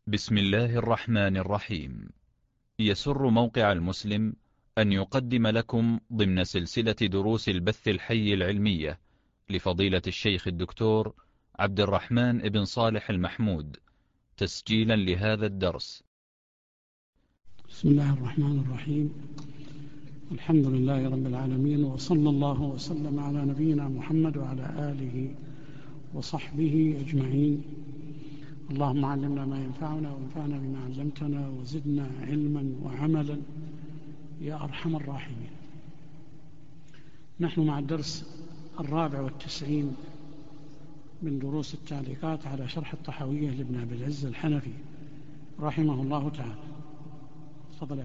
بسم الله الرحمن الرحيم. يسر موقع المسلم أن يقدم لكم ضمن سلسلة دروس البث الحي العلمية لفضيلة الشيخ الدكتور عبد الرحمن بن صالح المحمود تسجيلا لهذا الدرس. بسم الله الرحمن الرحيم. الحمد لله رب العالمين، وصلى الله وسلم على نبينا محمد وعلى آله وصحبه أجمعين. اللهم علمنا ما ينفعنا وانفعنا بما علمتنا وزدنا علما وعملا يا أرحم الراحمين. نحن مع الدرس 94 من دروس التعليقات على شرح الطحاوية لابن أبي العز الحنفي رحمه الله تعالى. تفضل.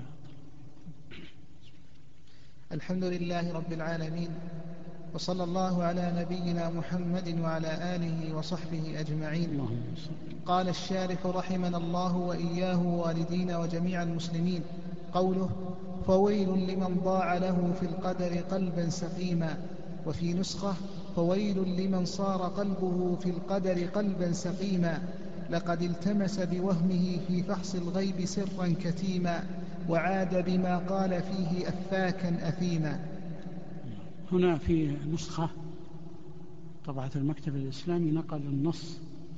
الحمد لله رب العالمين، وصلى الله على نبينا محمد وعلى آله وصحبه أجمعين. قال الشارح رحمنا الله وإياه ووالدينا وجميع المسلمين. قوله: فويل لمن ضاع له في القدر قلبا سقيما. وفي نسخة: فويل لمن صار قلبه في القدر قلبا سقيما، لقد التمس بوهمه في فحص الغيب سرا كتيما، وعاد بما قال فيه أفاكا أثيما. هنا في نسخة طبعة المكتب الإسلامي نقل النص: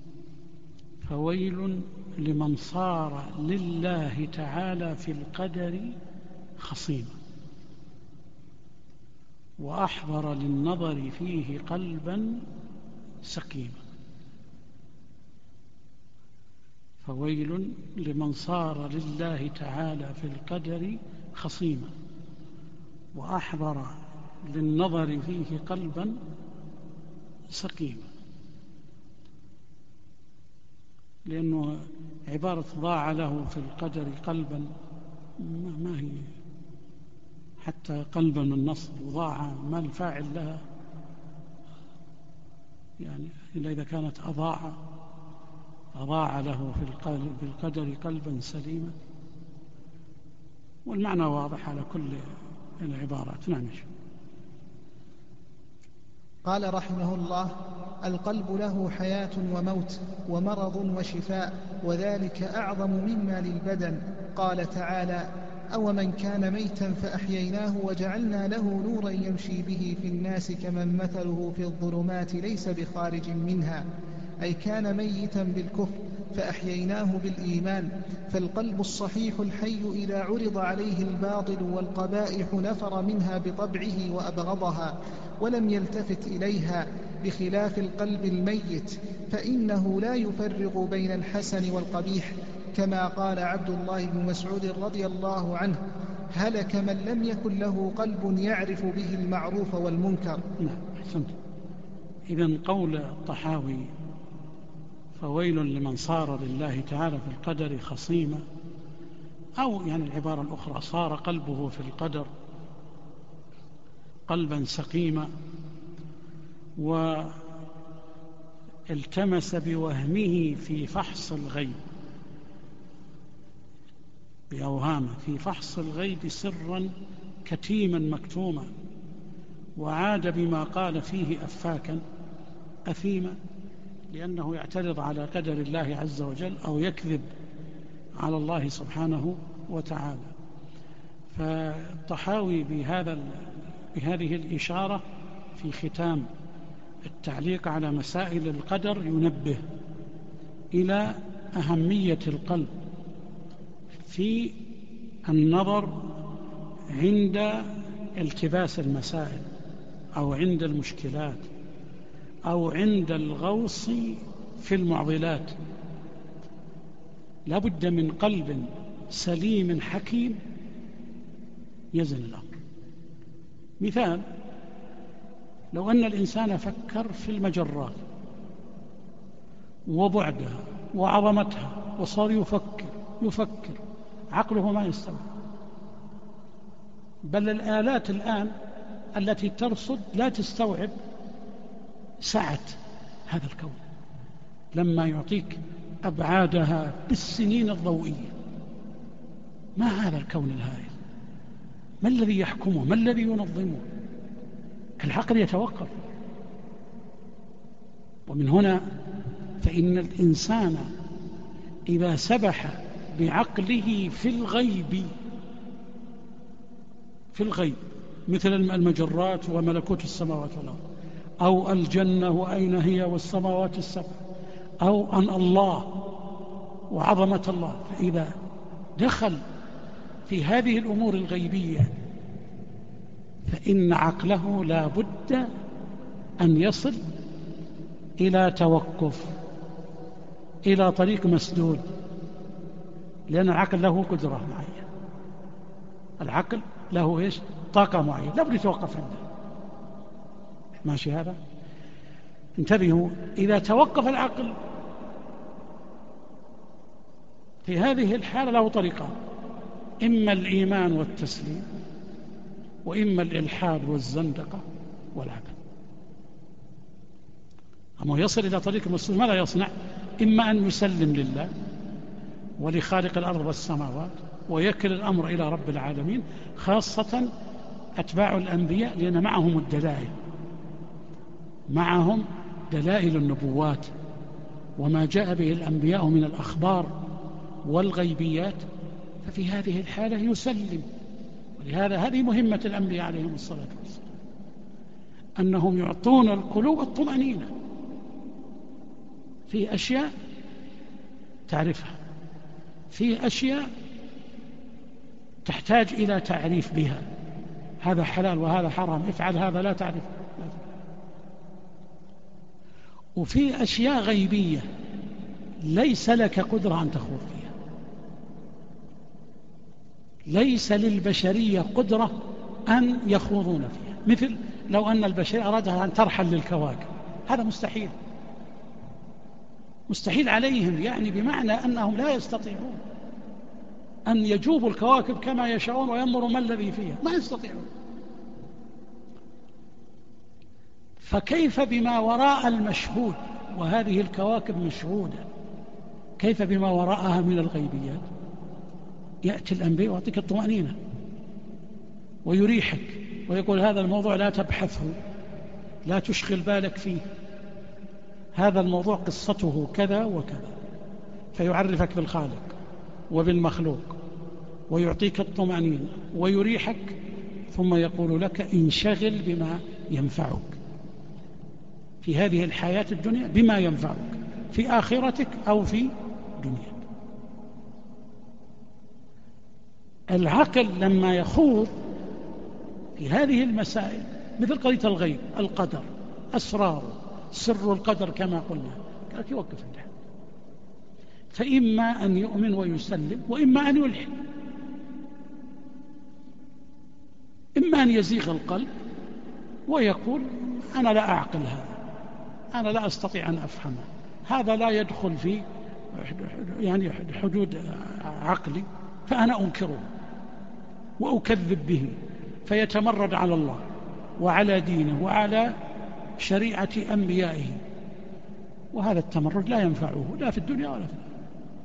فويل لمن صار لله تعالى في القدر خصيما وأحضر للنظر فيه قلبا سقيما. فويل لمن صار لله تعالى في القدر خصيما وأحضر للنظر فيه قلبا سقيما، لأنه عبارة ضاع له في القدر قلبا ما هي حتى قلبا من نصب، وضاع ما الفاعل لها، يعني إلا إذا كانت أضاع له في القدر قلبا سليما، والمعنى واضح على كل العبارات. نعم. قال رحمه الله: القلب له حياة وموت ومرض وشفاء، وذلك أعظم مما للبدن. قال تعالى: أومن كان ميتا فأحييناه وجعلنا له نورا يمشي به في الناس كمن مثله في الظلمات ليس بخارج منها، أي كان ميتا بالكفر فأحييناه بالإيمان. فالقلب الصحيح الحي إذا عرض عليه الباطل والقبائح نفر منها بطبعه وأبغضها ولم يلتفت إليها، بخلاف القلب الميت فإنه لا يفرق بين الحسن والقبيح، كما قال عبد الله بن مسعود رضي الله عنه: هلك من لم يكن له قلب يعرف به المعروف والمنكر. إذن قول الطحاوي فويل لمن صار لله تعالى في القدر خصيما، أو يعني العبارة الأخرى صار قلبه في القدر قلبا سقيما والتمس بوهمه في فحص الغيب، بأوهامه في فحص الغيب سرا كتيما مكتوما، وعاد بما قال فيه أفاكا أثيما، لأنه يعترض على قدر الله عز وجل أو يكذب على الله سبحانه وتعالى. فالطحاوي بهذه الإشارة في ختام التعليق على مسائل القدر ينبه إلى أهمية القلب في النظر عند التباس المسائل أو عند المشكلات أو عند الغوص في المعضلات. لا بد من قلب سليم حكيم يزن الأمر. مثال: لو أن الإنسان فكر في المجرات وبعدها وعظمتها وصار يفكر عقله ما يستوعب، بل الآلات الآن التي ترصد لا تستوعب سعة هذا الكون لما يعطيك أبعادها بالسنين الضوئية. ما هذا الكون الهائل؟ ما الذي يحكمه؟ ما الذي ينظمه؟ العقل يتوقف. ومن هنا فإن الإنسان إذا سبح بعقله في الغيب مثل المجرات وملكوت السماوات والأرض، أو الجنة وأين هي والسماوات السبع، أو أن الله وعظمة الله، فإذا دخل في هذه الأمور الغيبية فإن عقله لا بد أن يصل إلى توقف، إلى طريق مسدود، لأن العقل له قدرة معينة، العقل له إيش؟ طاقة معينة، لا بد يتوقف عنده. ماشي هذا؟ انتبهوا، إذا توقف العقل في هذه الحالة له طريقان: إما الإيمان والتسليم، وإما الإلحاد والزندقة والعقل. أما يصل إلى طريق المسلم ماذا يصنع؟ إما أن يسلم لله ولخالق الأرض والسماوات ويكل الأمر إلى رب العالمين، خاصة أتباع الأنبياء، لأن معهم الدلائل، معهم دلائل النبوات وما جاء به الأنبياء من الأخبار والغيبيات، ففي هذه الحالة يسلم. ولهذا هذه مهمة الأنبياء عليهم الصلاة والسلام، أنهم يعطون القلوب الطمأنينة في أشياء تعرفها، في أشياء تحتاج إلى تعريف بها، هذا حلال وهذا حرام، افعل هذا لا تعرف، وفي أشياء غيبية ليس لك قدرة أن تخوض فيها، ليس للبشرية قدرة أن يخوضون فيها، مثل لو أن البشرية أرادها أن ترحل للكواكب، هذا مستحيل، مستحيل عليهم، يعني بمعنى أنهم لا يستطيعون أن يجوبوا الكواكب كما يشاءون وينظروا ما الذي فيها، ما يستطيعون. فكيف بما وراء المشهود، وهذه الكواكب مشهودة، كيف بما وراءها من الغيبيات؟ يأتي الأنبياء ويعطيك الطمأنينة ويريحك ويقول هذا الموضوع لا تبحثه، لا تشغل بالك فيه، هذا الموضوع قصته كذا وكذا، فيعرفك بالخالق وبالمخلوق ويعطيك الطمأنينة ويريحك، ثم يقول لك انشغل بما ينفعك في هذه الحياة الدنيا، بما ينفعك في آخرتك أو في دنياك. العقل لما يخوض في هذه المسائل مثل قضية الغيب، القدر، أسرار، سر القدر كما قلنا، قالت يوقف عندها، فإما أن يؤمن ويسلم، وإما أن يلحد، إما أن يزيغ القلب ويقول أنا لا أعقل هذا، أنا لا أستطيع أن أفهمه، هذا لا يدخل في يعني حدود عقلي، فأنا أنكره وأكذب به، فيتمرد على الله وعلى دينه وعلى شريعة أنبيائه، وهذا التمرد لا ينفعه لا في الدنيا ولا في الآخرة.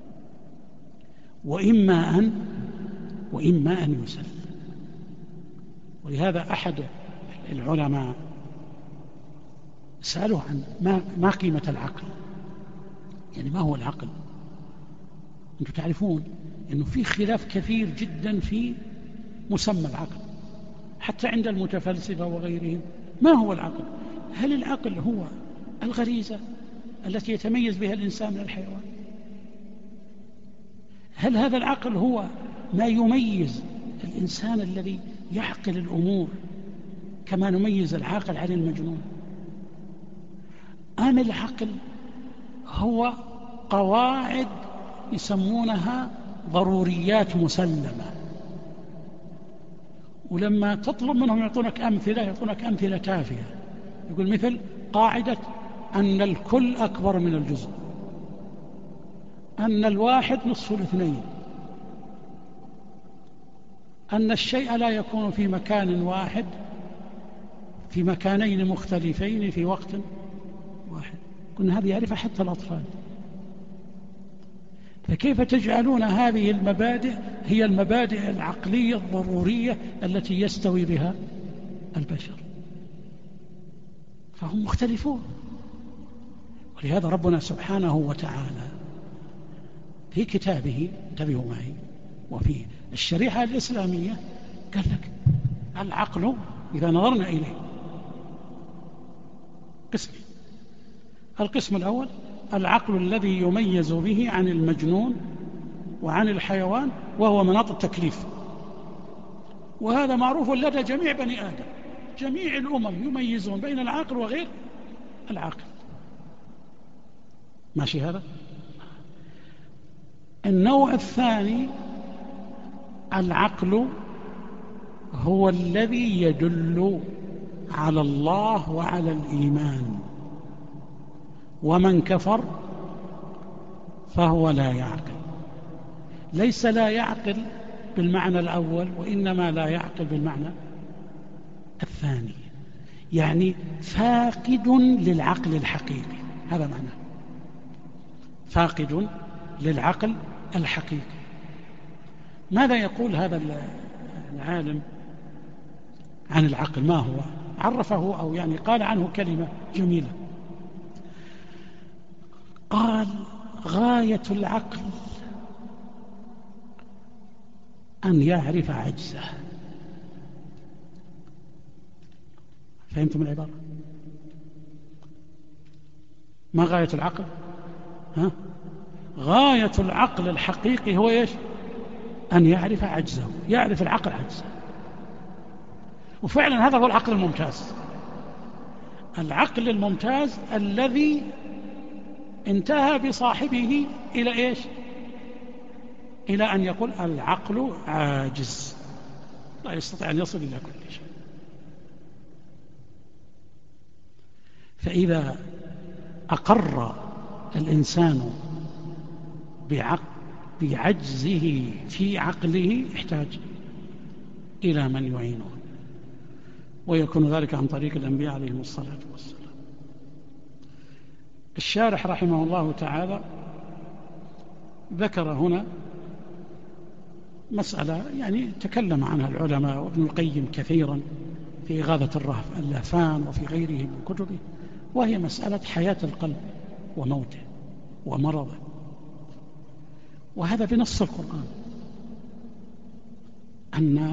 وإما أن يسلم. ولهذا أحد العلماء سألوه عن ما قيمة العقل، يعني ما هو العقل؟ أنتم تعرفون أنه في خلاف كثير جدا في مسمى العقل، حتى عند المتفلسفة وغيرهم. ما هو العقل؟ هل العقل هو الغريزة التي يتميز بها الإنسان من الحيوان؟ هل هذا العقل هو ما يميز الإنسان الذي يعقل الأمور كما نميز العاقل عن المجنون؟ أم العقل هو قواعد يسمونها ضروريات مسلمة، ولما تطلب منهم يعطونك أمثلة تافهة، يقول مثل قاعدة أن الكل أكبر من الجزء، أن الواحد نصف الاثنين، أن الشيء لا يكون في مكان واحد، في مكانين مختلفين في وقت واحد. كنا هذه يعرفها حتى الأطفال، فكيف تجعلون هذه المبادئ هي المبادئ العقلية الضرورية التي يستوي بها البشر؟ فهم مختلفون. ولهذا ربنا سبحانه وتعالى في كتابه، انتبهوا معي، وفي الشريعة الإسلامية قال لك العقل إذا نظرنا إليه قسمين. القسم الأول العقل الذي يميز به عن المجنون وعن الحيوان، وهو مناط التكليف، وهذا معروف لدى جميع بني آدم، جميع الأمم يميزون بين العاقل وغير العاقل. ماشي هذا؟ النوع الثاني العقل هو الذي يدل على الله وعلى الإيمان، ومن كفر فهو لا يعقل. ليس لا يعقل بالمعنى الأول، وإنما لا يعقل بالمعنى الثاني، يعني فاقد للعقل الحقيقي. هذا معناه فاقد للعقل الحقيقي. ماذا يقول هذا العالم عن العقل؟ ما هو عرفه، أو يعني قال عنه كلمة جميلة، قال غاية العقل أن يعرف عجزه. فهمتم العبارة؟ ما غاية العقل؟ غاية العقل الحقيقي هو إيش؟ أن يعرف عجزه، يعرف العقل عجزه. وفعلا هذا هو العقل الممتاز، العقل الممتاز الذي انتهى بصاحبه إلى إيش؟ إلى أن يقول العقل عاجز، لا يستطيع أن يصل إلى كل شيء. فإذا أقر الإنسان بعجزه في عقله احتاج إلى من يعينه، ويكون ذلك عن طريق الأنبياء عليهم الصلاة والسلام. الشارح رحمه الله تعالى ذكر هنا مسألة يعني تكلم عنها العلماء وابن القيم كثيرا في إغاثة اللهفان وفي غيره من كتبه، وهي مسألة حياة القلب وموته ومرضه. وهذا بنص القرآن أن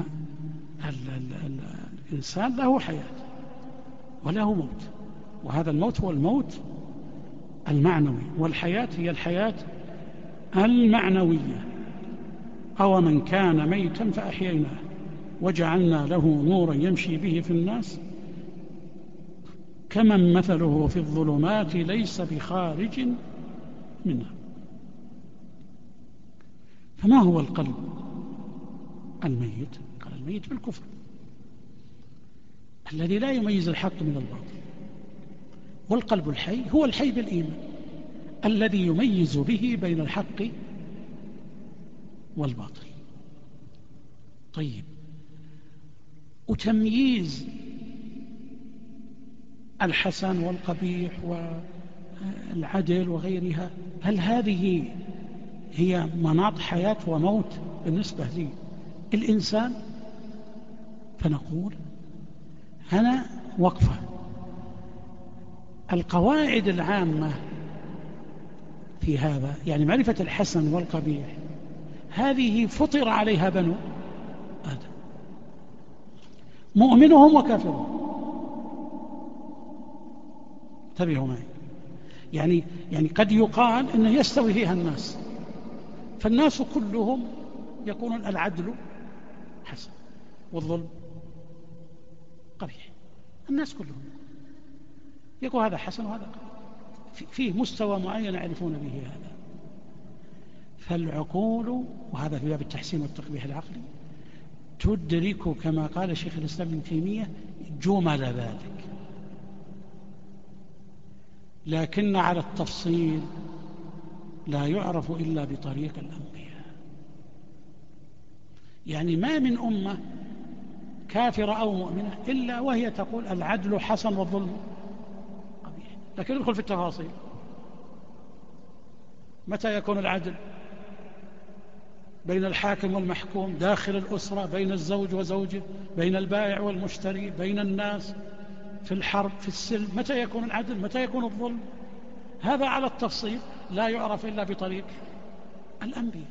الإنسان له حياة وله موت، وهذا الموت هو الموت المعنوي، والحياة هي الحياة المعنوية. أو من كان ميتا فأحييناه وجعلنا له نورا يمشي به في الناس كمن مثله في الظلمات ليس بخارج منها. فما هو القلب الميت؟ قال الميت بالكفر، الذي لا يميز الحق من الباطل. والقلب الحي هو الحي بالإيمان، الذي يميز به بين الحق والباطل. طيب، وتمييز الحسن والقبيح والعدل وغيرها، هل هذه هي مناط حياة وموت بالنسبة للإنسان؟ فنقول هنا وقفة. القواعد العامة في هذا، يعني معرفة الحسن والقبيح، هذه فطر عليها بنو آدم، مؤمنهم وكافرهم. انتبهوا معي، يعني قد يقال أنه يستوي فيها الناس، فالناس كلهم يكون العدل حسن والظلم قبيح. الناس كلهم يقول هذا حسن وهذا قبيح، فيه مستوى معين يعرفون به هذا. فالعقول، وهذا في باب التحسين والتقبيح العقلي، تدرك كما قال شيخ الإسلام ابن تيمية جمل ذلك، لكن على التفصيل لا يعرف إلا بطريق الأنبياء. يعني ما من أمة كافرة أو مؤمنة إلا وهي تقول العدل حسن والظلم قبيح، لكن ندخل في التفاصيل. متى يكون العدل؟ بين الحاكم والمحكوم، داخل الأسرة، بين الزوج وزوجه، بين البائع والمشتري، بين الناس، في الحرب، في السلم. متى يكون العدل؟ متى يكون الظلم؟ هذا على التفصيل لا يعرف إلا بطريق الأنبياء.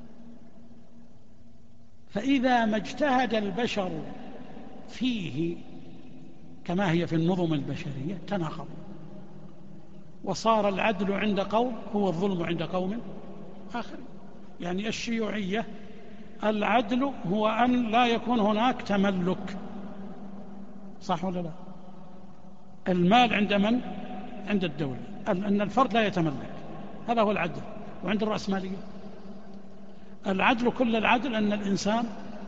فإذا ما اجتهد البشر فيه كما هي في النظم البشرية تناقضوا، وصار العدل عند قوم هو الظلم عند قوم آخر. يعني الشيوعية العدل هو أن لا يكون هناك تملك، صح ولا لا؟ المال عند من؟ عند الدولة، أن الفرد لا يتملك، هذا هو العدل. وعند الرأسمالية العدل، كل العدل أن الإنسان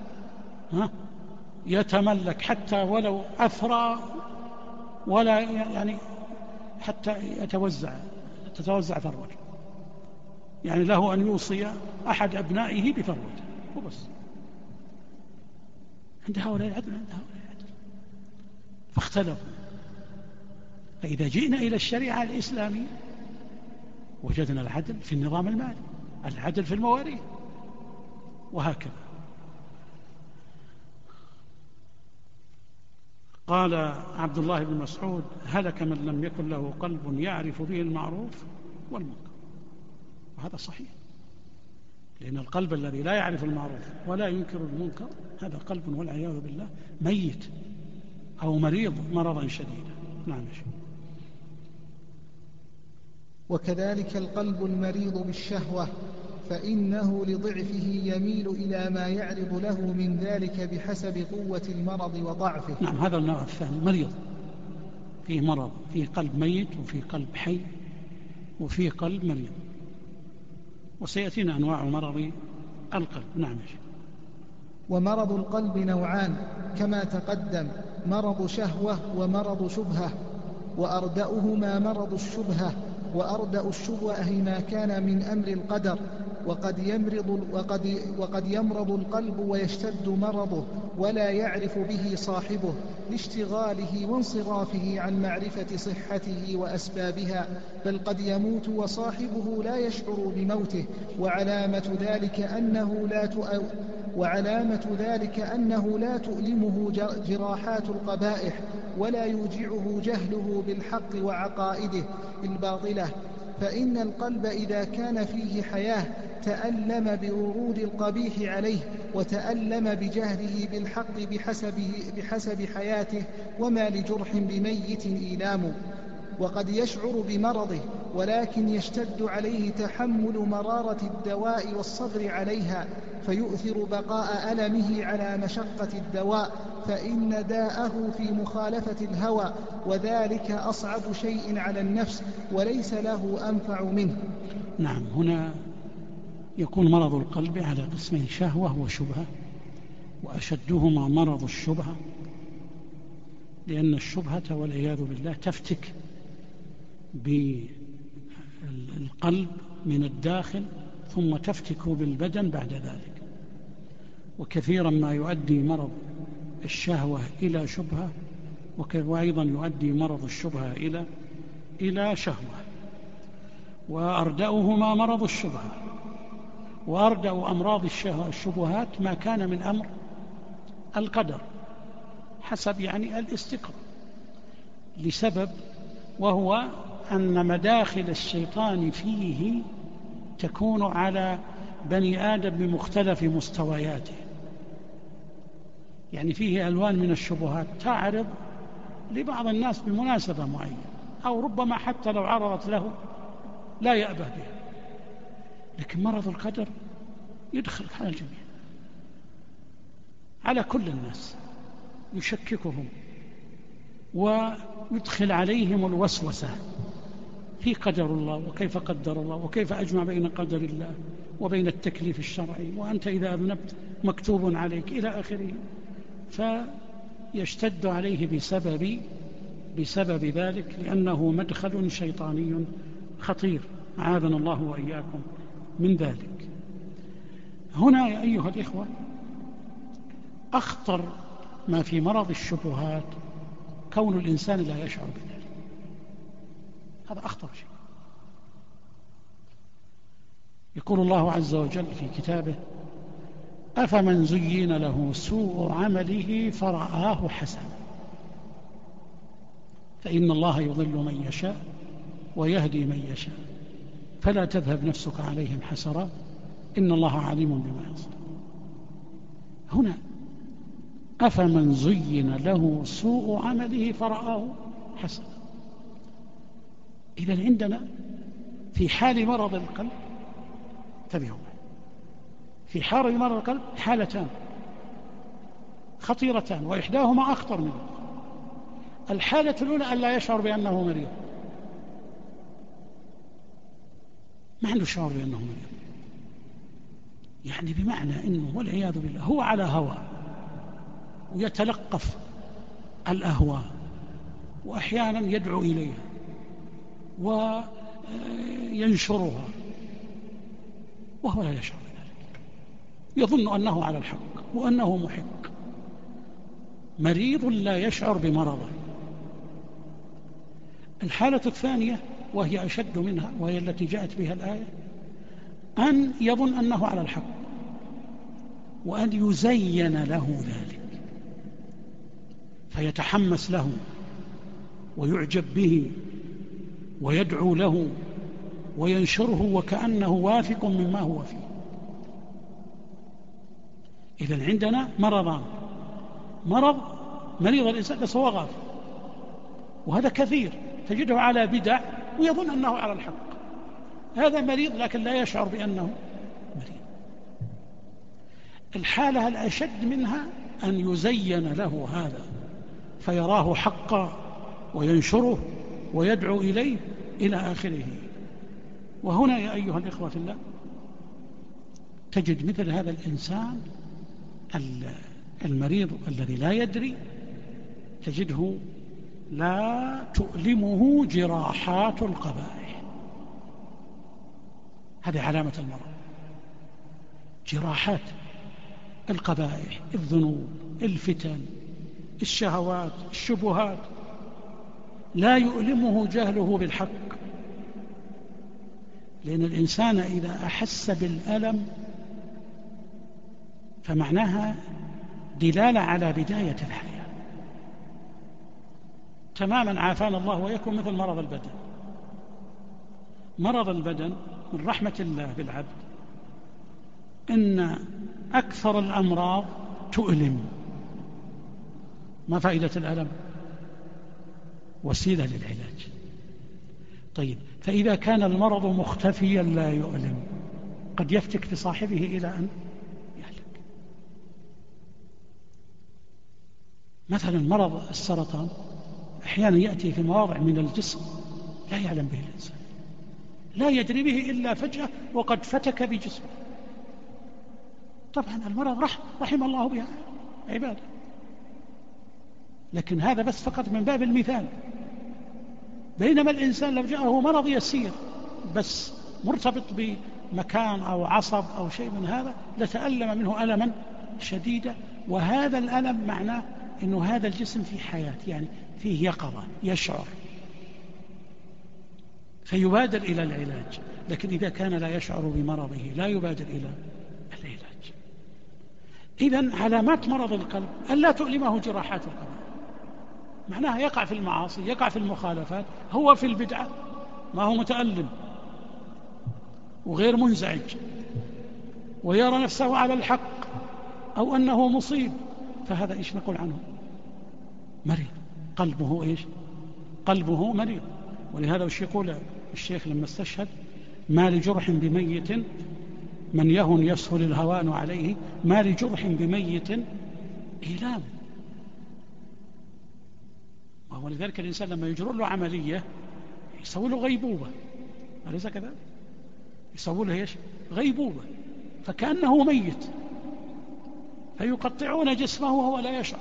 يتملك حتى ولو أثرى، ولا يعني حتى تتوزع ثروته، يعني له أن يوصي أحد أبنائه بثروته وبس. عند هؤلاء العدل، عند هؤلاء العدل، فاختلفوا. فإذا جئنا إلى الشريعة الإسلامية وجدنا العدل في النظام المالي، العدل في المواريث، وهكذا. قال عبد الله بن مسعود: هلك من لم يكن له قلب يعرف به المعروف والمنكر. وهذا صحيح، لأن القلب الذي لا يعرف المعروف ولا ينكر المنكر هذا قلب والعياذ بالله ميت أو مريض مرضا شديدا. نعم. وكذلك القلب المريض بالشهوة، فإنه لضعفه يميل إلى ما يعرض له من ذلك بحسب قوة المرض وضعفه. نعم، هذا النوع الثاني، مريض، فيه مرض، فيه قلب ميت وفيه قلب حي وفيه قلب مريض. وسيأتينا أنواع مرض القلب. نعم. ومرض القلب نوعان كما تقدم: مرض شهوة ومرض شبهة، وأردأهما مرض الشبهة. وأردأ الشبهة ما كان من أمر القدر، وقد يمرض القلب ويشتد مرضه ولا يعرف به صاحبه لاشتغاله وانصرافه عن معرفة صحته وأسبابها، بل قد يموت وصاحبه لا يشعر بموته. وعلامة ذلك أنه لا تؤلمه جراحات القبائح، ولا يوجعه جهله بالحق وعقائده الباطلة. فإن القلب إذا كان فيه حياة تألم بورود القبيح عليه، وتألم بجهله بالحق بحسب حياته، وما لجرح بميت إيلام. وقد يشعر بمرضه، ولكن يشتد عليه تحمل مرارة الدواء والصبر عليها، فيؤثر بقاء ألمه على مشقة الدواء، فإن داءه في مخالفة الهوى، وذلك أصعب شيء على النفس وليس له أنفع منه. نعم، هنا يكون مرض القلب على قسمين: شهوة وشبهة. وأشدهما مرض الشبهة، لأن الشبهة والعياذ بالله تفتك بالقلب من الداخل ثم تفتك بالبدن بعد ذلك. وكثيرا ما يؤدي مرض الشهوة إلى شبهة، وأيضا يؤدي مرض الشبهة إلى شهوة. وأردأهما مرض الشبهة. وأردأ أمراض الشبهات ما كان من أمر القدر حسب يعني الاستقراء، لسبب، وهو أن مداخل الشيطان فيه تكون على بني آدم بمختلف مستوياته. يعني فيه ألوان من الشبهات تعرض لبعض الناس بمناسبة معينة، أو ربما حتى لو عرضت له لا يأبه بها. لكن مرض القدر يدخل على الجميع، على كل الناس، يشككهم ويدخل عليهم الوسوسة في قدر الله، وكيف قدر الله، وكيف أجمع بين قدر الله وبين التكليف الشرعي، وأنت إذا أذنبت مكتوب عليك، إلى آخره. فيشتد عليه بسبب ذلك، لأنه مدخل شيطاني خطير، عاذنا الله وإياكم من ذلك. هنا يا أيها الإخوة أخطر ما في مرض الشبهات كون الإنسان لا يشعر بذلك، هذا أخطر شيء. يقول الله عز وجل في كتابه: أفمن زين له سوء عمله فرآه حسنا فإن الله يضل من يشاء ويهدي من يشاء فلا تذهب نفسك عليهم حسرات إن الله عليم بما يصنع. هنا أفمن زين له سوء عمله فرآه حسنا. إذن عندنا في حال مرض القلب، انتبهوا، في حال مرض القلب حالتان خطيرتان وإحداهما أخطر منه. الحالة الأولى أن لا يشعر بأنه مريض، ما عنده شعور بأنه مريض، يعني بمعنى أنه والعياذ بالله هو على هوى ويتلقف الأهواء وأحيانا يدعو إليها وينشرها وهو لا يشعر بذلك، يظن أنه على الحق وأنه محق. مريض لا يشعر بمرضه. الحالة الثانية وهي أشد منها وهي التي جاءت بها الآية، أن يظن أنه على الحق وأن يزين له ذلك فيتحمس له ويعجب به ويدعو له وينشره وكأنه واثق مما هو فيه. إذن عندنا مرضان: مريض الإنسان بس هو غافل، وهذا كثير تجده على بدع ويظن أنه على الحق، هذا مريض لكن لا يشعر بأنه مريض. الحالة الأشد منها أن يزين له هذا فيراه حقا وينشره ويدعو إليه إلى آخره. وهنا يا أيها الإخوة في الله تجد مثل هذا الإنسان المريض الذي لا يدري، تجده لا تؤلمه جراحات القبائح، هذه علامة المرض. جراحات القبائح، الذنوب، الفتن، الشهوات، الشبهات، لا يؤلمه جهله بالحق، لأن الإنسان إذا أحس بالألم فمعناها دلالة على بداية الحياة. تماما عافانا الله ويكون مثل مرض البدن. مرض البدن من رحمة الله بالعبد إن أكثر الأمراض تؤلم. ما فائدة الألم؟ وسيلة للعلاج. طيب، فإذا كان المرض مختفيا لا يؤلم قد يفتك بصاحبه إلى أن يهلك. مثلا مرض السرطان أحيانا يأتي في مواضع من الجسم لا يعلم به الإنسان، لا يدري به إلا فجأة وقد فتك بجسمه. طبعا المرض رحم الله بها عباده، لكن هذا بس فقط من باب المثال. بينما الإنسان لو جاءه مرض يسير بس مرتبط بمكان أو عصب أو شيء من هذا لتألم منه ألما شديدا، وهذا الألم معناه أنه هذا الجسم في حياة، يعني فيه يقظة، يشعر، فيبادر إلى العلاج. لكن إذا كان لا يشعر بمرضه لا يبادر إلى العلاج. إذن علامات مرض القلب أن لا تؤلمه جراحات القلب، معناها يقع في المعاصي، يقع في المخالفات، هو في البدعة ما هو متألم وغير منزعج ويرى نفسه على الحق أو أنه مصيب، فهذا إيش نقول عنه؟ مريض، قلبه إيش؟ قلبه مريض. ولهذا وش يقول الشيخ لما استشهد: ما لجرح بميت من يهن يسهل الهوان عليه، ما لجرح بميت إيلام. ولذلك الإنسان لما يجرى له عملية يسوي له غيبوبة، أليس كذا؟ يسوي له إيش؟ غيبوبة، فكأنه ميت، فيقطعون جسمه وهو لا يشعر.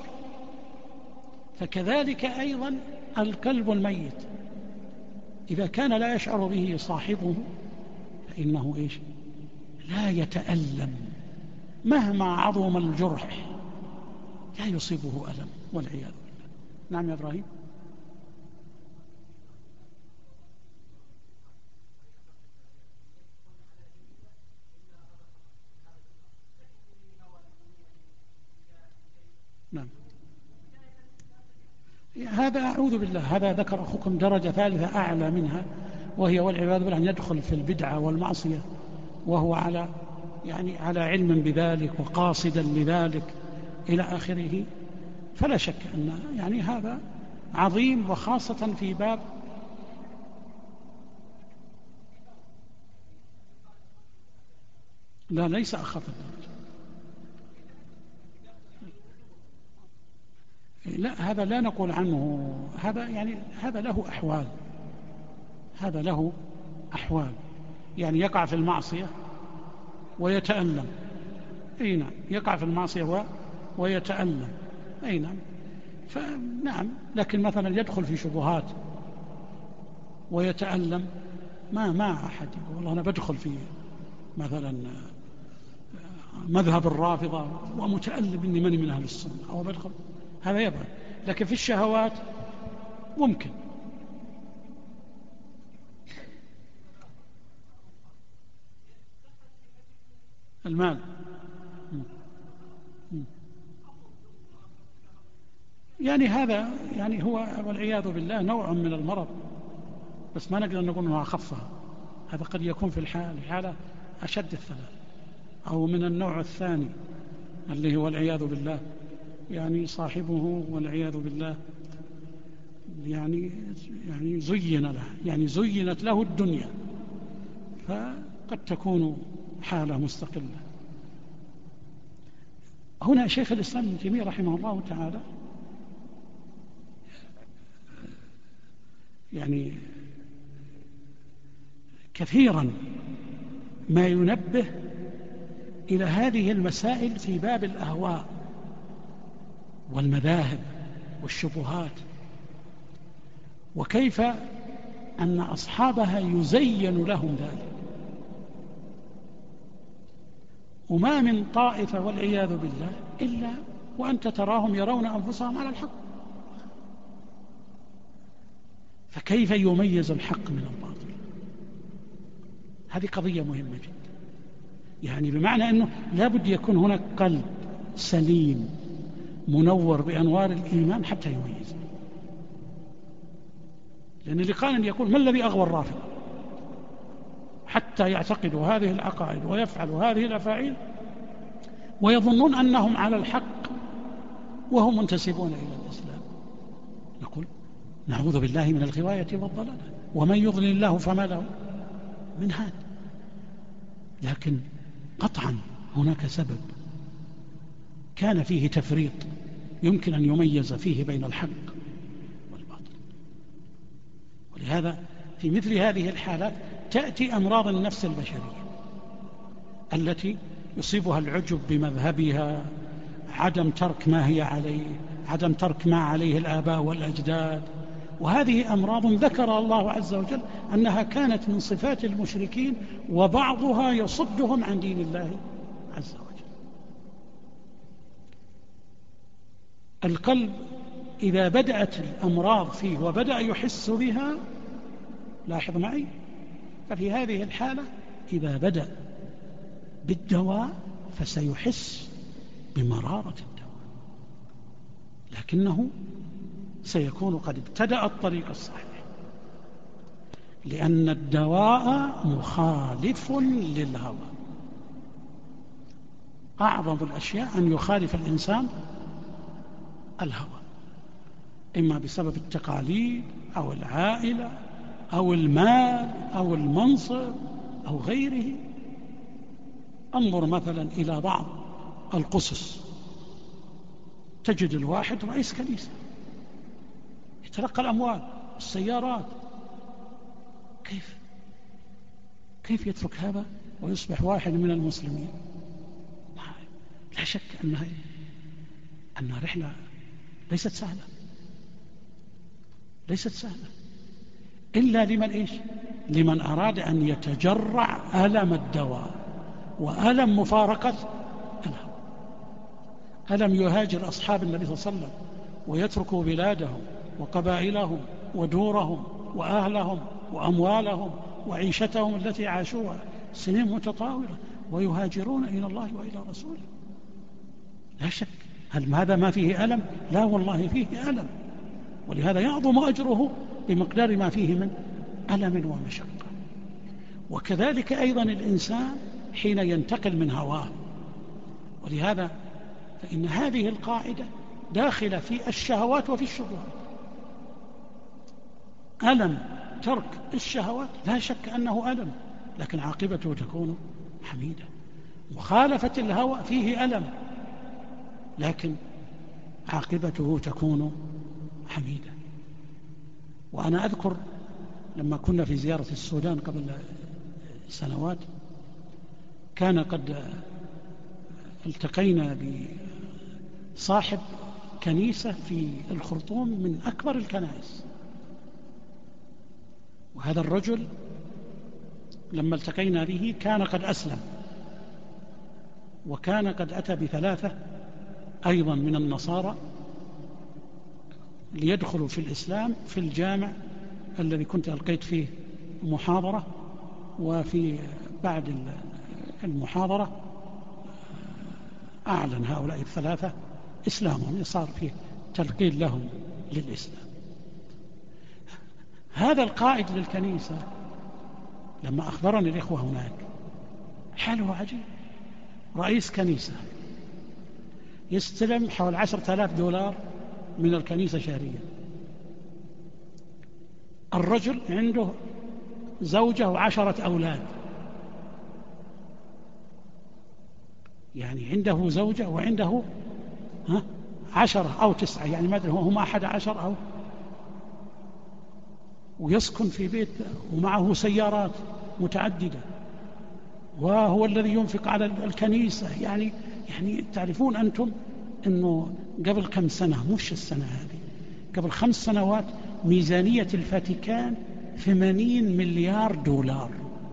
فكذلك أيضا القلب الميت إذا كان لا يشعر به صاحبه فإنه إيش؟ لا يتألم، مهما عظم الجرح لا يصيبه ألم والعياذ بالله. نعم يا إبراهيم. نعم، هذا أعوذ بالله، هذا ذكر أخوكم درجة ثالثة أعلى منها، وهي والعياذ بالله أن يدخل في البدعة والمعصية وهو على يعني على علم بذلك وقاصدا لذلك إلى آخره، فلا شك أن يعني هذا عظيم، وخاصة في باب لا ليس أخف الدرجة. لا هذا لا نقول عنه، هذا يعني هذا له أحوال، هذا له أحوال، يعني يقع في المعصية ويتألم، أي نعم، يقع في المعصية ويتألم، أي نعم، فنعم، لكن مثلا يدخل في شبهات ويتألم، ما أحد يقول والله أنا بدخل في مثلا مذهب الرافضة ومتألم إني ماني من أهل السنة أو بدخل، هذا يبعد. لكن في الشهوات ممكن. المال يعني هذا يعني هو والعياذ بالله نوع من المرض، بس ما نقدر نقول أنه أخفها، هذا قد يكون في الحالة أشد الثلاث، أو من النوع الثاني اللي هو والعياذ بالله يعني صاحبه والعياذ بالله يعني زين له، يعني زينت له الدنيا، فقد تكون حالة مستقلة. هنا شيخ الإسلام ابن تيمية رحمه الله تعالى يعني كثيرا ما ينبه إلى هذه المسائل في باب الأهواء والمذاهب والشبهات، وكيف أن أصحابها يزين لهم ذلك، وما من طائفة والعياذ بالله إلا وأنت تراهم يرون أنفسهم على الحق، فكيف يميز الحق من الباطل؟ هذه قضية مهمة جدا، يعني بمعنى أنه لابد يكون هناك قلب سليم منور بأنوار الإيمان حتى يميز. لأن اللي قال أن يقول ما الذي أغوى الرافضة حتى يعتقدوا هذه العقائد ويفعلوا هذه الأفاعيل ويظنون أنهم على الحق وهم منتسبون إلى الإسلام، نقول نعوذ بالله من الغواية والضلال، ومن يضلل الله فما له من هاد. لكن قطعا هناك سبب كان فيه تفريط يمكن أن يميز فيه بين الحق والباطل، ولهذا في مثل هذه الحالات تأتي أمراض النفس البشرية التي يصيبها العجب بمذهبها، عدم ترك ما هي عليه، عدم ترك ما عليه الآباء والأجداد، وهذه أمراض ذكر الله عز وجل أنها كانت من صفات المشركين وبعضها يصدهم عن دين الله عز وجل. القلب إذا بدأت الأمراض فيه وبدأ يحس بها، لاحظ معي، ففي هذه الحالة إذا بدأ بالدواء فسيحس بمرارة الدواء، لكنه سيكون قد ابتدأ الطريق الصحيح، لأن الدواء مخالف للهوى. أعظم الأشياء أن يخالف الإنسان الهوى، إما بسبب التقاليد أو العائلة أو المال أو المنصب أو غيره. انظر مثلا إلى بعض القصص، تجد الواحد رئيس كنيسة يتلقى الأموال السيارات، كيف يترك هذا ويصبح واحد من المسلمين؟ لا شك أنها رحلة ليست سهلة إلا لمن لمن أراد أن يتجرع ألم الدواء وألم مفارقة الهوى. ألم يهاجر أصحاب النبي صلى الله عليه وسلم ويتركوا بلادهم وقبائلهم ودورهم وأهلهم وأموالهم وعيشتهم التي عاشوها سنين متطاولة ويهاجرون إلى الله وإلى رسوله؟ لا شك. هل هذا ما فيه ألم؟ لا والله فيه ألم، ولهذا يعظم أجره بمقدار ما فيه من ألم ومشقة. وكذلك أيضا الإنسان حين ينتقل من هواه. ولهذا فإن هذه القاعدة داخلة في الشهوات وفي الشبهات. ألم ترك الشهوات لا شك أنه ألم، لكن عاقبته تكون حميدة. مخالفة الهوى فيه ألم، لكن عاقبته تكون حميدة. وأنا أذكر لما كنا في زيارة السودان قبل سنوات، كان قد التقينا بصاحب كنيسة في الخرطوم من أكبر الكنائس. وهذا الرجل لما التقينا به كان قد أسلم، وكان قد أتى ب3 أيضا من النصارى ليدخلوا في الإسلام في الجامع الذي كنت ألقيت فيه محاضرة. وفي بعد المحاضرة أعلن هؤلاء ال3 إسلامهم، صار فيه تلقين لهم للإسلام. هذا القائد للكنيسة لما أخبرني الإخوة هناك حاله عجيب. رئيس كنيسة يستلم حول 10,000 دولار من الكنيسة شهريا. الرجل عنده زوجة و10 أولاد، يعني عنده زوجة وعنده 10 أو 9، يعني ما أدري هم 11 أو، ويسكن في بيت ومعه سيارات متعددة، وهو الذي ينفق على الكنيسة. يعني تعرفون أنتم أنه قبل كم سنة، مش السنة هذه، قبل 5 سنوات ميزانية الفاتيكان 80 مليار دولار.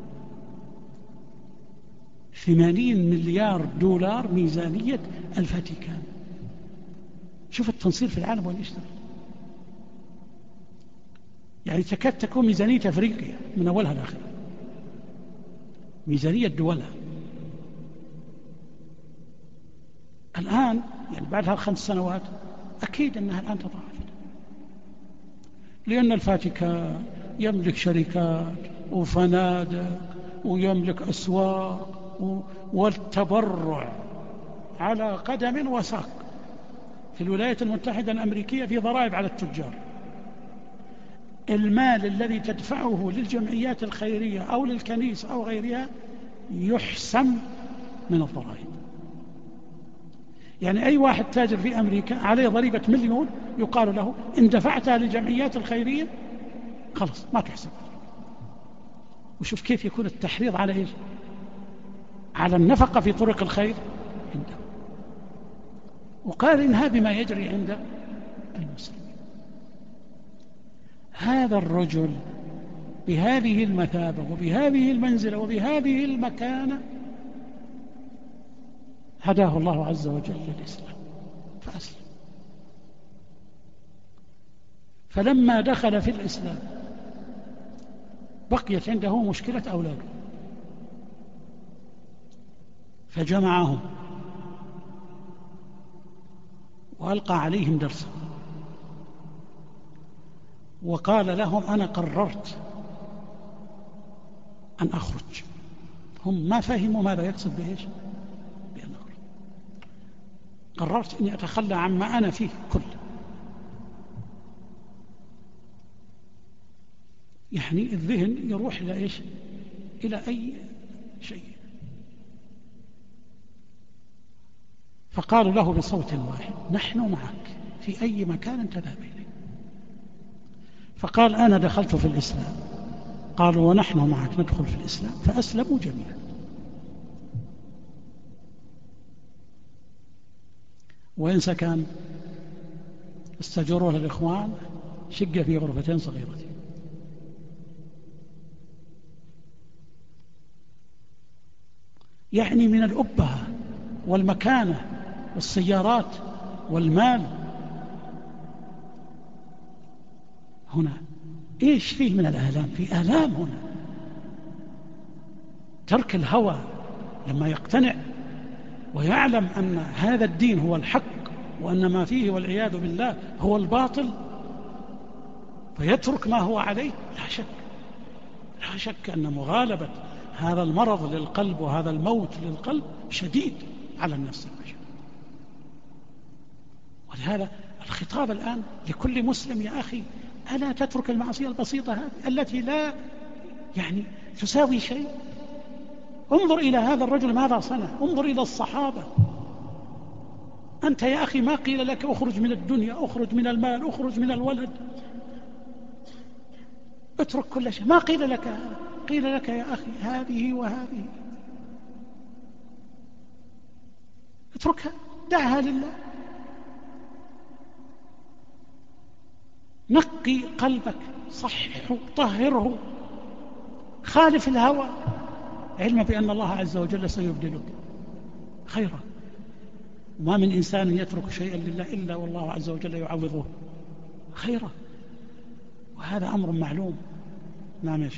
80 مليار دولار ميزانية الفاتيكان. شوف التنصير في العالم وين يشتغل. يعني تكاد تكون ميزانية أفريقيا من أولها لآخرها، ميزانية دولها. الآن يعني بعد ها5 سنوات أكيد أنها الآن تضاعفت، لأن الفاتيكان يملك شركات وفنادق ويملك أسواق والتبرع على قدم وساق. في الولايات المتحدة الأمريكية في ضرائب على التجار. المال الذي تدفعه للجمعيات الخيرية أو للكنيسة أو غيرها يحسم من الضرائب. يعني أي واحد تاجر في أمريكا عليه ضريبة 1,000,000 يقال له إن دفعتها للجمعيات الخيرية خلاص ما تحسب. وشوف كيف يكون التحريض على إيش؟ على النفقة في طرق الخير عنده. وقارنها بما يجري عند المسلمين. هذا الرجل بهذه المثابة وبهذه المنزلة وبهذه المكانة هداه الله عز وجل للإسلام فأسلم. فلما دخل في الإسلام بقيت عنده مشكلة أولاده، فجمعهم وألقى عليهم درسا وقال لهم أنا قررت أن أخرج. هم ما فهموا ماذا يقصد بإيش؟ بأن أخرج. قررت أني أتخلى عما أنا فيه كله. يعني الذهن يروح إلى إيش؟ إلى أي شيء. فقالوا له بصوت واحد نحن معك في أي مكان تذهب إليه. فقال أنا دخلت في الإسلام. قالوا ونحن معك ندخل في الإسلام. فأسلموا جميعا. وإن سكن استجروه الإخوان شقة في غرفتين صغيرتين. يعني من الأبهة والمكانة والسيارات والمال. هنا إيش فيه من الآلام؟ في آلام هنا. ترك الهوى لما يقتنع ويعلم أن هذا الدين هو الحق وأن ما فيه والعياذ بالله هو الباطل، فيترك ما هو عليه. لا شك أن مغالبة هذا المرض للقلب وهذا الموت للقلب شديد على النفس البشرية. ولهذا الخطاب الآن لكل مسلم: يا أخي، ألا تترك المعصية البسيطة هذه التي لا تساوي شيء؟ انظر إلى هذا الرجل ماذا صنع، انظر إلى الصحابة. أنت يا أخي ما قيل لك أخرج من الدنيا، أخرج من المال، أخرج من الولد، اترك كل شيء. ما قيل لك، قيل لك يا أخي هذه وهذه، اتركها، دعها لله. نقي قلبك، صححه، طهره، خالف الهوى، علما بأن الله عز وجل سيبدلك خيرا. ما من إنسان يترك شيئا لله إلا والله عز وجل يعوضه خيرا، وهذا أمر معلوم. نعم يا شيخ.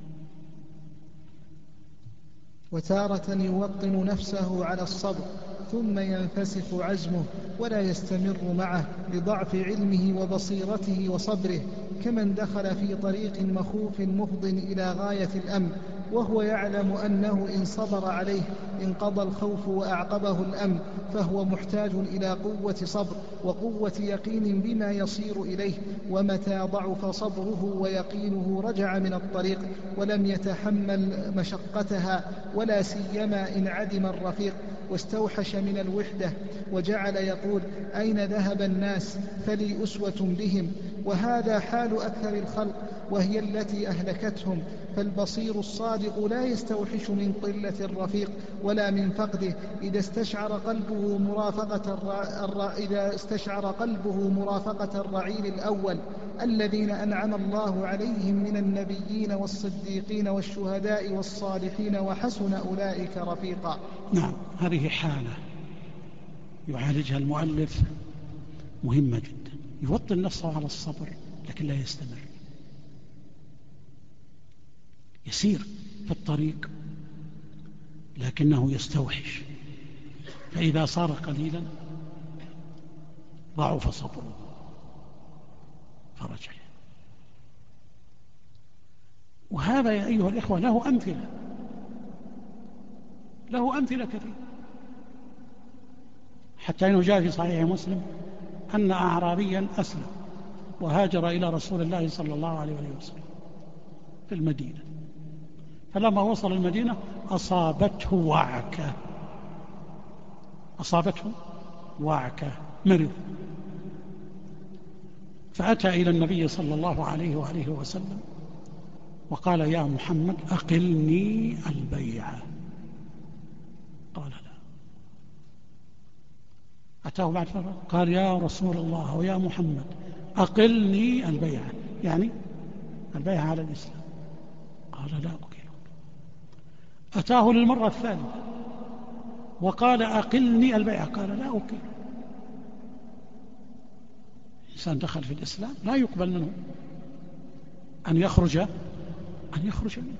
وتارة يوطن نفسه على الصبر ثم ينفسخ عزمه ولا يستمر معه لضعف علمه وبصيرته وصبره، كمن دخل في طريق مخوف مفض إلى غاية الأمن وهو يعلم أنه إن صبر عليه انقضى الخوف وأعقبه الأمن، فهو محتاج إلى قوة صبر وقوة يقين بما يصير إليه. ومتى ضعف صبره ويقينه رجع من الطريق ولم يتحمل مشقتها، ولا سيما إن عدم الرفيق واستوحش من الوحدة وجعل يقول: أين ذهب الناس فلي أسوة بهم. وهذا حال أكثر الخلق وهي التي أهلكتهم. فالبصير الصادق لا يستوحش من قلة الرفيق ولا من فقده إذا استشعر قلبه مرافقة الرعيل الأول الذين أنعم الله عليهم من النبيين والصديقين والشهداء والصالحين وحسن أولئك رفيقا. نعم، هذه حالة يعالجها المؤلف مهمة جدا. يوطن نفسه على الصبر لكن لا يستمر، يسير في الطريق لكنه يستوحش، فإذا صار قليلا ضعف صبره فرجع. وهذا يا أيها الإخوة له أمثلة كثيرة، حتى إنه جاء في صحيح مسلم أن أعرابيا أسلم وهاجر إلى رسول الله صلى الله عليه وسلم في المدينة، فلما وصل المدينة أصابته وعكة، مرض، فأتى إلى النبي صلى الله عليه وآله وسلم وقال: يا محمد أقلني البيعة. قال لا. أتاه بعد فترة قال: يا رسول الله ويا محمد أقلني البيعة، يعني البيعة على الإسلام. قال: لا أقلك. أتاه للمرة الثالثة وقال: أقلني البيعة. قال: لا أقلك. إنسان دخل في الإسلام لا يقبل منه أن يخرج منه.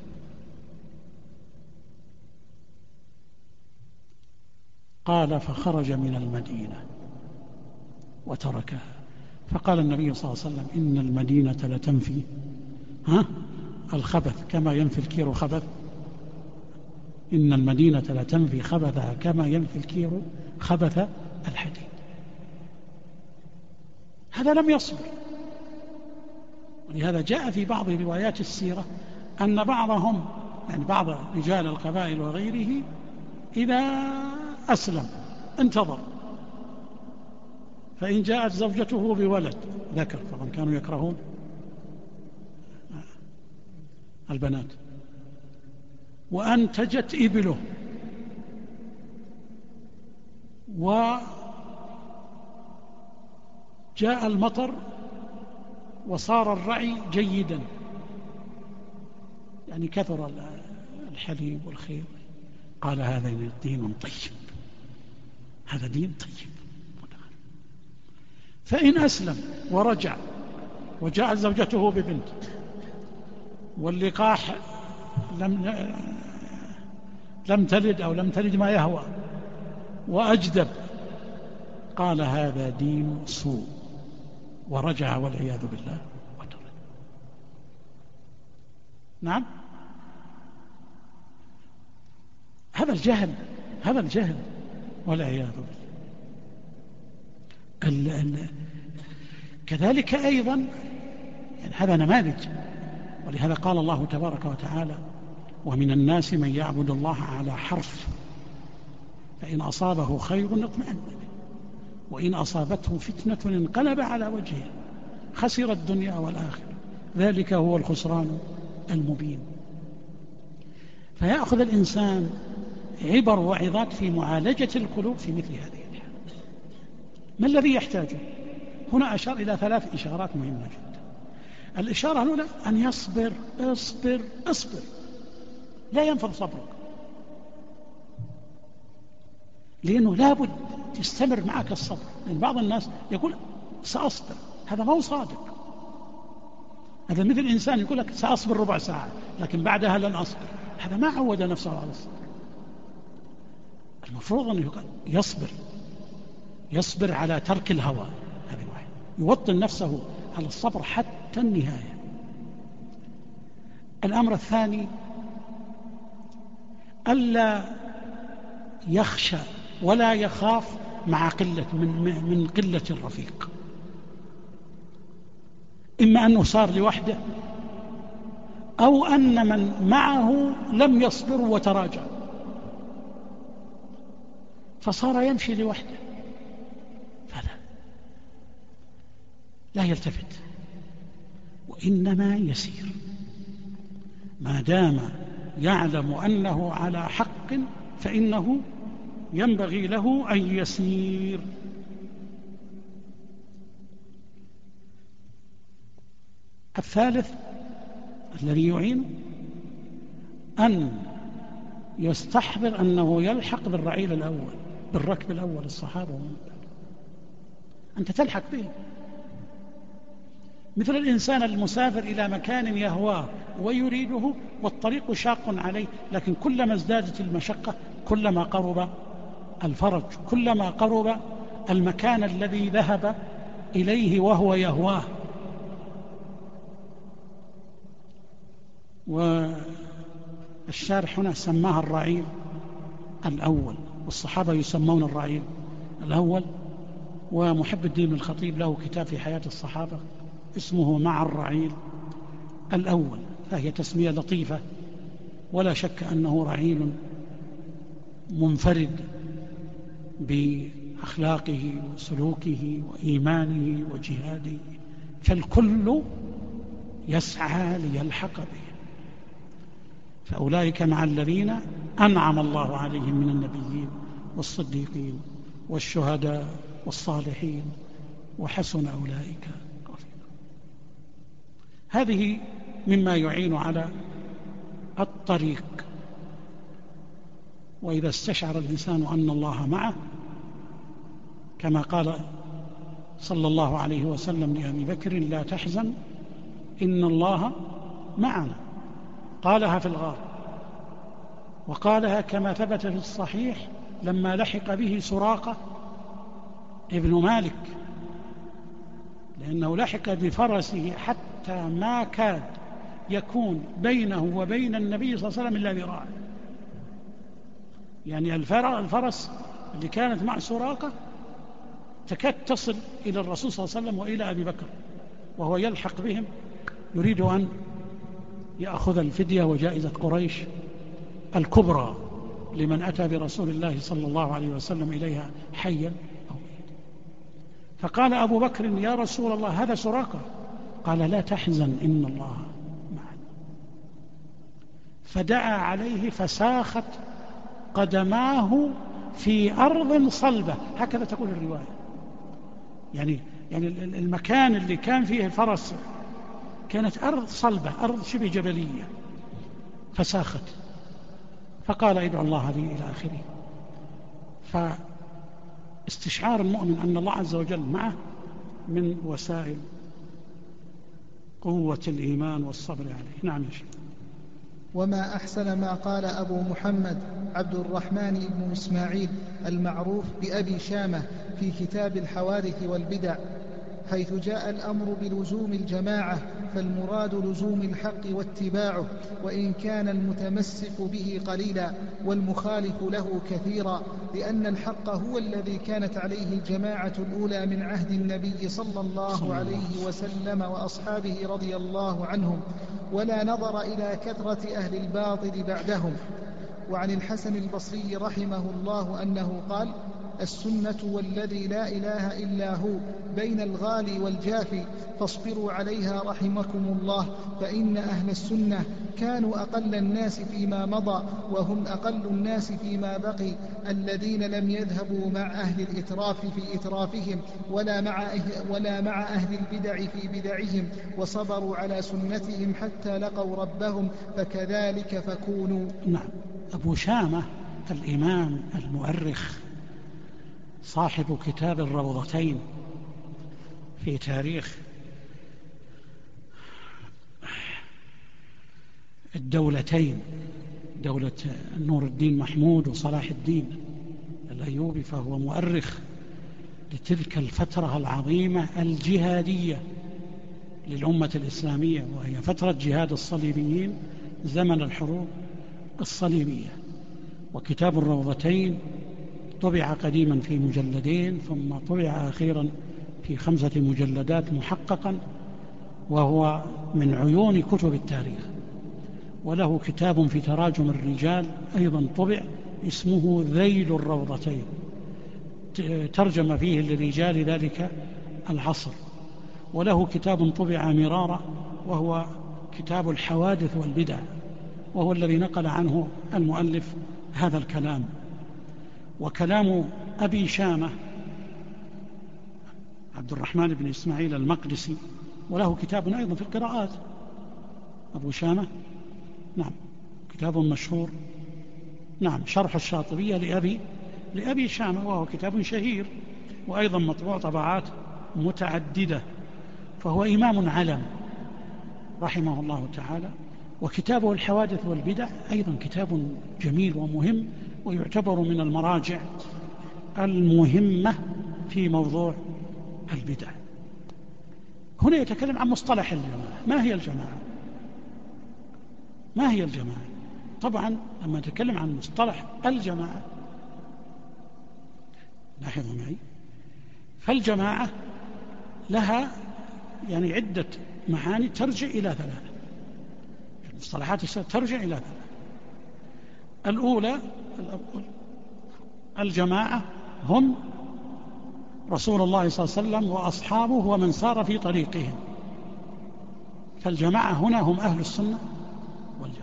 قال: فخرج من المدينة وتركها. فقال النبي صلى الله عليه وسلم: إن المدينة لتنفي الخبث كما ينفي الكير خبث. إن المدينة لتنفي خبثها كما ينفي الكير خبث الحديد. هذا لم يصبر. ولهذا جاء في بعض روايات السيرة أن بعضهم، يعني بعض رجال القبائل وغيره، إذا أسلم انتظر، فإن جاءت زوجته بولد ذكر، طبعا كانوا يكرهون البنات، وأنتجت إبله وجاء المطر وصار الرعي جيدا، يعني كثر الحليب والخير، قال: هذا دين طيب، هذا دين طيب. فإن أسلم ورجع وجاء زوجته ببنت واللقاح لم تلد أو لم تلد ما يهوى وأجدب، قال: هذا دين سوء، ورجع والعياذ بالله وترك. نعم، هذا الجهل والعياذ بالله. كذلك أيضا يعني هذا نماذج، ولهذا قال الله تبارك وتعالى: ومن الناس من يعبد الله على حرف فإن أصابه خير اطمأن به وإن أصابته فتنة انقلب على وجهه خسر الدنيا والآخرة ذلك هو الخسران المبين. فيأخذ الإنسان عبر وعظات في معالجة القلوب في مثل هذه الحالة. ما الذي يحتاجه؟ هنا أشار إلى 3 إشارات مهمة جدا. الإشارة الأولى أن يصبر. اصبر لا ينفذ صبرك، لأنه لابد تستمر معك الصبر. لأن بعض الناس يقول سأصبر، هذا ما هو صادق. هذا مثل إنسان يقول لك سأصبر ربع ساعة لكن بعدها لن أصبر، هذا ما عود نفسه على الصبر. المفروض أنه يصبر على ترك الهوى، هذه واحد، يوطن نفسه على الصبر حتى النهاية. الأمر الثاني ألا يخشى ولا يخاف من قلة الرفيق، إما أنه صار لوحده أو أن من معه لم يصبروا وتراجعوا فصار يمشي لوحده، فلا لا يلتفت وإنما يسير ما دام يعلم أنه على حق فإنه ينبغي له أن يسير. الثالث الذي يعين أن يستحضر أنه يلحق بالرعيل الأول، بالركب الأول، الصحابة ومن بعد. أنت تلحق به، مثل الإنسان المسافر إلى مكان يهواه ويريده والطريق شاق عليه، لكن كلما ازدادت المشقة كلما قرب الفرج، كلما قرب المكان الذي ذهب إليه وهو يهواه. والشارح هنا سماها الرعيل الأول، والصحابة يسمون الرعيل الأول. ومحب الدين الخطيب له كتاب في حياة الصحابة اسمه مع الرعيل الأول، فهي تسمية لطيفة، ولا شك أنه رعيل منفرد بأخلاقه وسلوكه وإيمانه وجهاده، فالكل يسعى ليلحق به. فأولئك مع الذين أنعم الله عليهم من النبيين والصديقين والشهداء والصالحين وحسن أولئك رفيقا. هذه مما يعين على الطريق. وإذا استشعر الإنسان أن الله معه كما قال صلى الله عليه وسلم لأبي بكر: لا تحزن إن الله معنا، قالها في الغار، وقالها كما ثبت في الصحيح لما لحق به سراقة ابن مالك، لأنه لحق بفرسه حتى ما كاد يكون بينه وبين النبي صلى الله عليه وسلم إلا ذراع. يعني الفرس اللي كانت مع سراقة تكاد تصل إلى الرسول صلى الله عليه وسلم وإلى أبي بكر، وهو يلحق بهم يريد أن يأخذ الفدية وجائزة قريش الكبرى لمن أتى برسول الله صلى الله عليه وسلم إليها حيا أو ميتا. فقال أبو بكر: يا رسول الله هذا سراقة. قال: لا تحزن إن الله معنا. فدعا عليه فساخت قدماه في أرض صلبة، هكذا تقول الرواية. يعني المكان اللي كان فيه الفرس كانت أرض صلبة، أرض شبه جبلية، فساخت. فقال: ادعوا الله لي إلى آخره. فاستشعار المؤمن أن الله عز وجل معه من وسائل قوة الإيمان والصبر عليه. نعم يا شيخ. وما أحسن ما قال أبو محمد عبد الرحمن بن إسماعيل المعروف بأبي شامة في كتاب الحوادث والبدع: حيث جاء الأمر بلزوم الجماعة، فالمراد لزوم الحق واتباعه، وإن كان المتمسك به قليلا والمخالف له كثيرا، لأن الحق هو الذي كانت عليه الجماعة الأولى من عهد النبي صلى الله عليه وسلم وأصحابه رضي الله عنهم، ولا نظر إلى كثرة أهل الباطل بعدهم. وعن الحسن البصري رحمه الله أنه قال: السنة والذي لا إله إلا هو بين الغالي والجافي، فاصبروا عليها رحمكم الله، فإن أهل السنة كانوا أقل الناس فيما مضى، وهم أقل الناس فيما بقي، الذين لم يذهبوا مع أهل الإتراف في إترافهم، ولا مع أهل البدع في بدعهم، وصبروا على سنتهم حتى لقوا ربهم، فكذلك فكونوا. نعم. أبو شامة الإمام المؤرخ صاحب كتاب الروضتين في تاريخ الدولتين، دولة نور الدين محمود وصلاح الدين الأيوبي، فهو مؤرخ لتلك الفترة العظيمة الجهادية للأمة الإسلامية، وهي فترة جهاد الصليبيين زمن الحروب الصليبية. وكتاب الروضتين طبع قديما في مجلدين، ثم طبع أخيرا في 5 مجلدات محققا، وهو من عيون كتب التاريخ. وله كتاب في تراجم الرجال أيضا طبع اسمه ذيل الروضتين، ترجم فيه لرجال ذلك العصر. وله كتاب طبع مرارا وهو كتاب الحوادث والبدع، وهو الذي نقل عنه المؤلف هذا الكلام. وكلام أبي شامة عبد الرحمن بن إسماعيل المقدسي، وله كتاب أيضا في القراءات، أبو شامة نعم كتاب مشهور، نعم شرح الشاطبية لأبي شامة، وهو كتاب شهير وأيضا مطبوع طبعات متعددة، فهو إمام علم رحمه الله تعالى. وكتابه الحوادث والبدع أيضا كتاب جميل ومهم، ويعتبر من المراجع المهمة في موضوع البدع. هنا يتكلم عن مصطلح الجماعة. ما هي الجماعة؟ ما هي الجماعة؟ طبعا لما نتكلم عن مصطلح الجماعة، لاحظوا معي، فالجماعة لها يعني عدة معاني ترجع إلى 3. المصطلحات ترجع إلى 3. الأولى الجماعة هم رسول الله صلى الله عليه وسلم وأصحابه ومن سار في طريقهم، فالجماعة هنا هم أهل السنة والجماعة.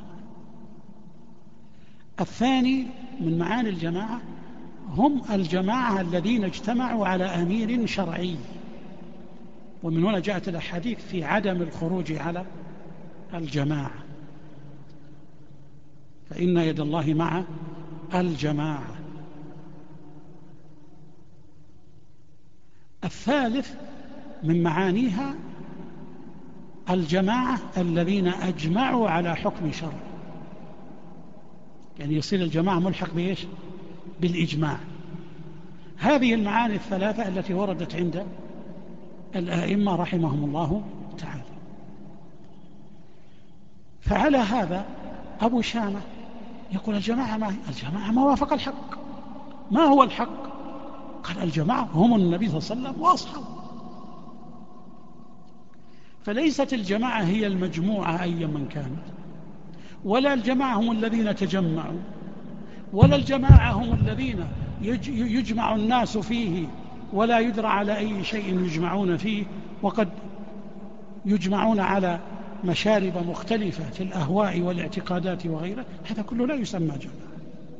الثاني من معاني الجماعة هم الجماعة الذين اجتمعوا على أمير شرعي، ومن هنا جاءت الأحاديث في عدم الخروج على الجماعة، فإن يد الله مع الجماعة. الثالث من معانيها الجماعة الذين أجمعوا على حكم شرع، يعني يصير الجماعة ملحق بإيش؟ بالإجماع. هذه المعاني الثلاثة التي وردت عند الآئمة رحمهم الله تعالى. فعلى هذا أبو شامة يقول الجماعة ما هي؟ الجماعة ما وافق الحق. ما هو الحق؟ قال الجماعة هم النبي صلى الله عليه وسلم وأصحابه. فليست الجماعة هي المجموعة أي من كانت، ولا الجماعة هم الذين تجمعوا، ولا الجماعة هم الذين يجمع الناس فيه ولا يدرى على أي شيء يجمعون فيه، وقد يجمعون على مشارب مختلفة في الأهواء والاعتقادات وغيره. هذا كله لا يسمى جماعة،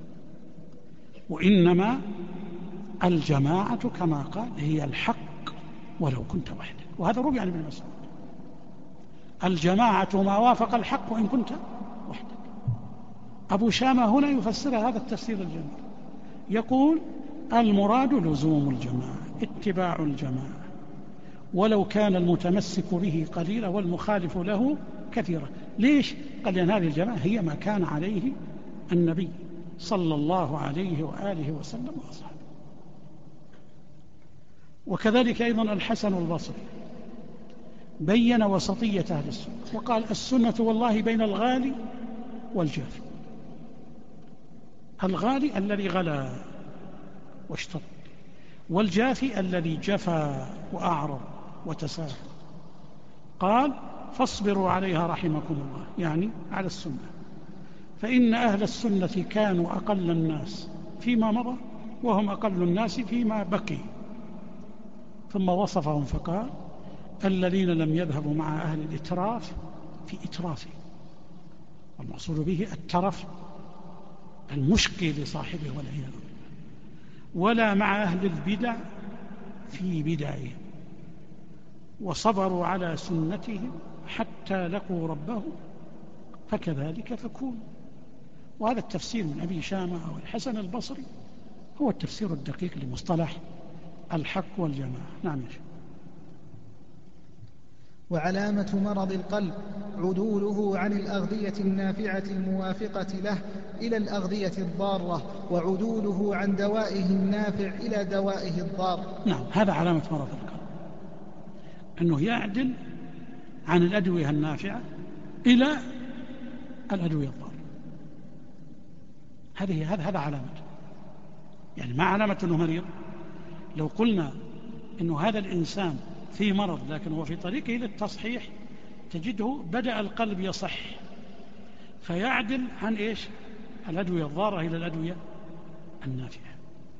وإنما الجماعة كما قال هي الحق ولو كنت وحدك، وهذا روي عن ابن مسعود. الجماعة ما وافق الحق وإن كنت وحدك. أبو شامة هنا يفسر هذا التفسير الجميل، يقول المراد لزوم الجماعة، اتباع الجماعة، ولو كان المتمسك به قليلا والمخالف له كثيرا. ليش؟ قال لأن هذه الجماعة هي ما كان عليه النبي صلى الله عليه وآله وسلم وأصحابه. وكذلك أيضا الحسن البصري بين وسطية أهل السنة وقال السنة والله بين الغالي والجافي. الغالي الذي غلا واشتط، والجافي الذي جفى وأعرض وتساهل. قال فاصبروا عليها رحمكم الله، يعني على السنة، فإن أهل السنة كانوا أقل الناس فيما مضى وهم أقل الناس فيما بقي. ثم وصفهم فقال الذين لم يذهبوا مع أهل الإتراف في إترافه، والمقصود به الترف المشقي لصاحبه والعياذ بالله، ولا مع أهل البدع في بدعهم، وصبروا على سنتهم حتى لقوا ربهم فكذلك تكون. وهذا التفسير من أبي شامة أو الحسن البصري هو التفسير الدقيق لمصطلح الحق والجماعة. نعم يا شيخ. وعلامة مرض القلب عدوله عن الأغذية النافعة الموافقة له إلى الأغذية الضارة، وعدوله عن دوائه النافع إلى دوائه الضار. نعم، هذا علامة مرض القلب، أنه يعدل عن الأدوية النافعة إلى الأدوية الضارة. هذا علامة. يعني ما علامة أنه مريض. لو قلنا أنه هذا الإنسان في مرض لكن هو في طريقه للتصحيح، تجده بدأ القلب يصح فيعدل عن إيش؟ الأدوية الضارة إلى الأدوية النافعة.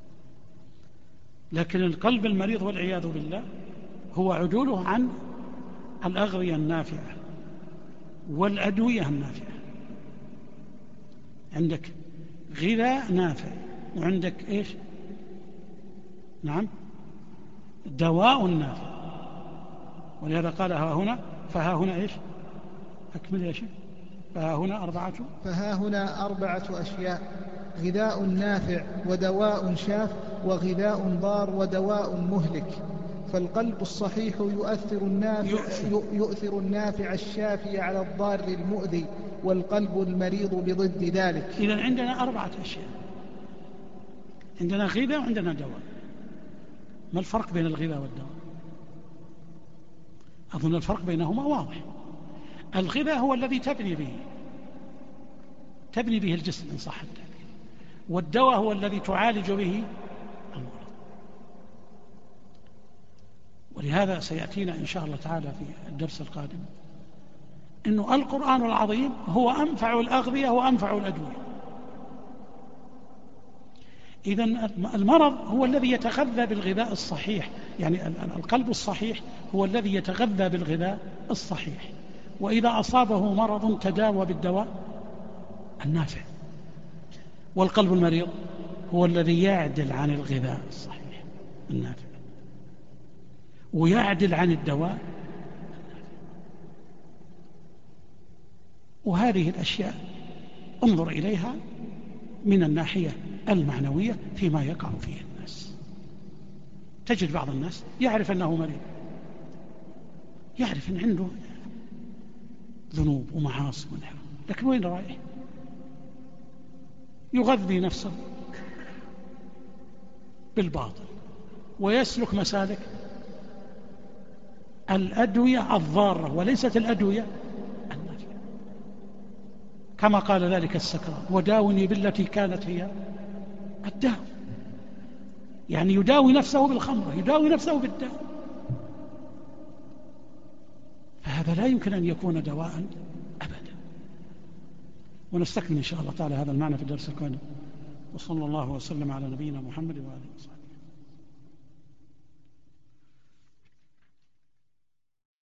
لكن القلب المريض والعياذ بالله هو عدوله عن الأغذية النافعة والأدوية النافعة. عندك غذاء نافع وعندك إيش؟ نعم، دواء نافع. ولهذا قال فها هنا إيش؟ أكمل يا شيخ. فها هنا أربعة أشياء: غذاء نافع ودواء شاف وغذاء ضار ودواء مهلك. فالقلب الصحيح يؤثر النافع الشافي على الضار المؤذي، والقلب المريض بضد ذلك. إذن عندنا 4 أشياء: عندنا غذاء وعندنا دواء. ما الفرق بين الغذاء والدواء؟ أظن الفرق بينهما واضح. الغذاء هو الذي تبني به الجسم إن صح التعبير، والدواء هو الذي تعالج به المرض. ولهذا سيأتينا إن شاء الله تعالى في الدرس القادم إنه القرآن العظيم هو أنفع الأغذية وأنفع الأدوية. إذن المرض هو الذي يتغذى بالغذاء الصحيح، يعني القلب الصحيح هو الذي يتغذى بالغذاء الصحيح، وإذا أصابه مرض تداوى بالدواء النافع. والقلب المريض هو الذي يعدل عن الغذاء الصحيح النافع ويعدل عن الدواء النافع. وهذه الأشياء انظر إليها من الناحية المعنوية فيما يقع فيه الناس. تجد بعض الناس يعرف أنه مريض، يعرف أن عنده ذنوب ومعاصي ونحن، لكن وين رايح؟ يغذي نفسه بالباطل ويسلك مسالك الأدوية الضارة وليست الأدوية النافعة، كما قال ذلك السكران: وداوني بالتي كانت هي الداء. يعني يداوي نفسه بالخمر، يداوي نفسه بالداء. فهذا لا يمكن أن يكون دواء أبدا. ونستكمل إن شاء الله تعالى هذا المعنى في الدرس القادم. وصلى الله وسلم على نبينا محمد وآله وصحبه.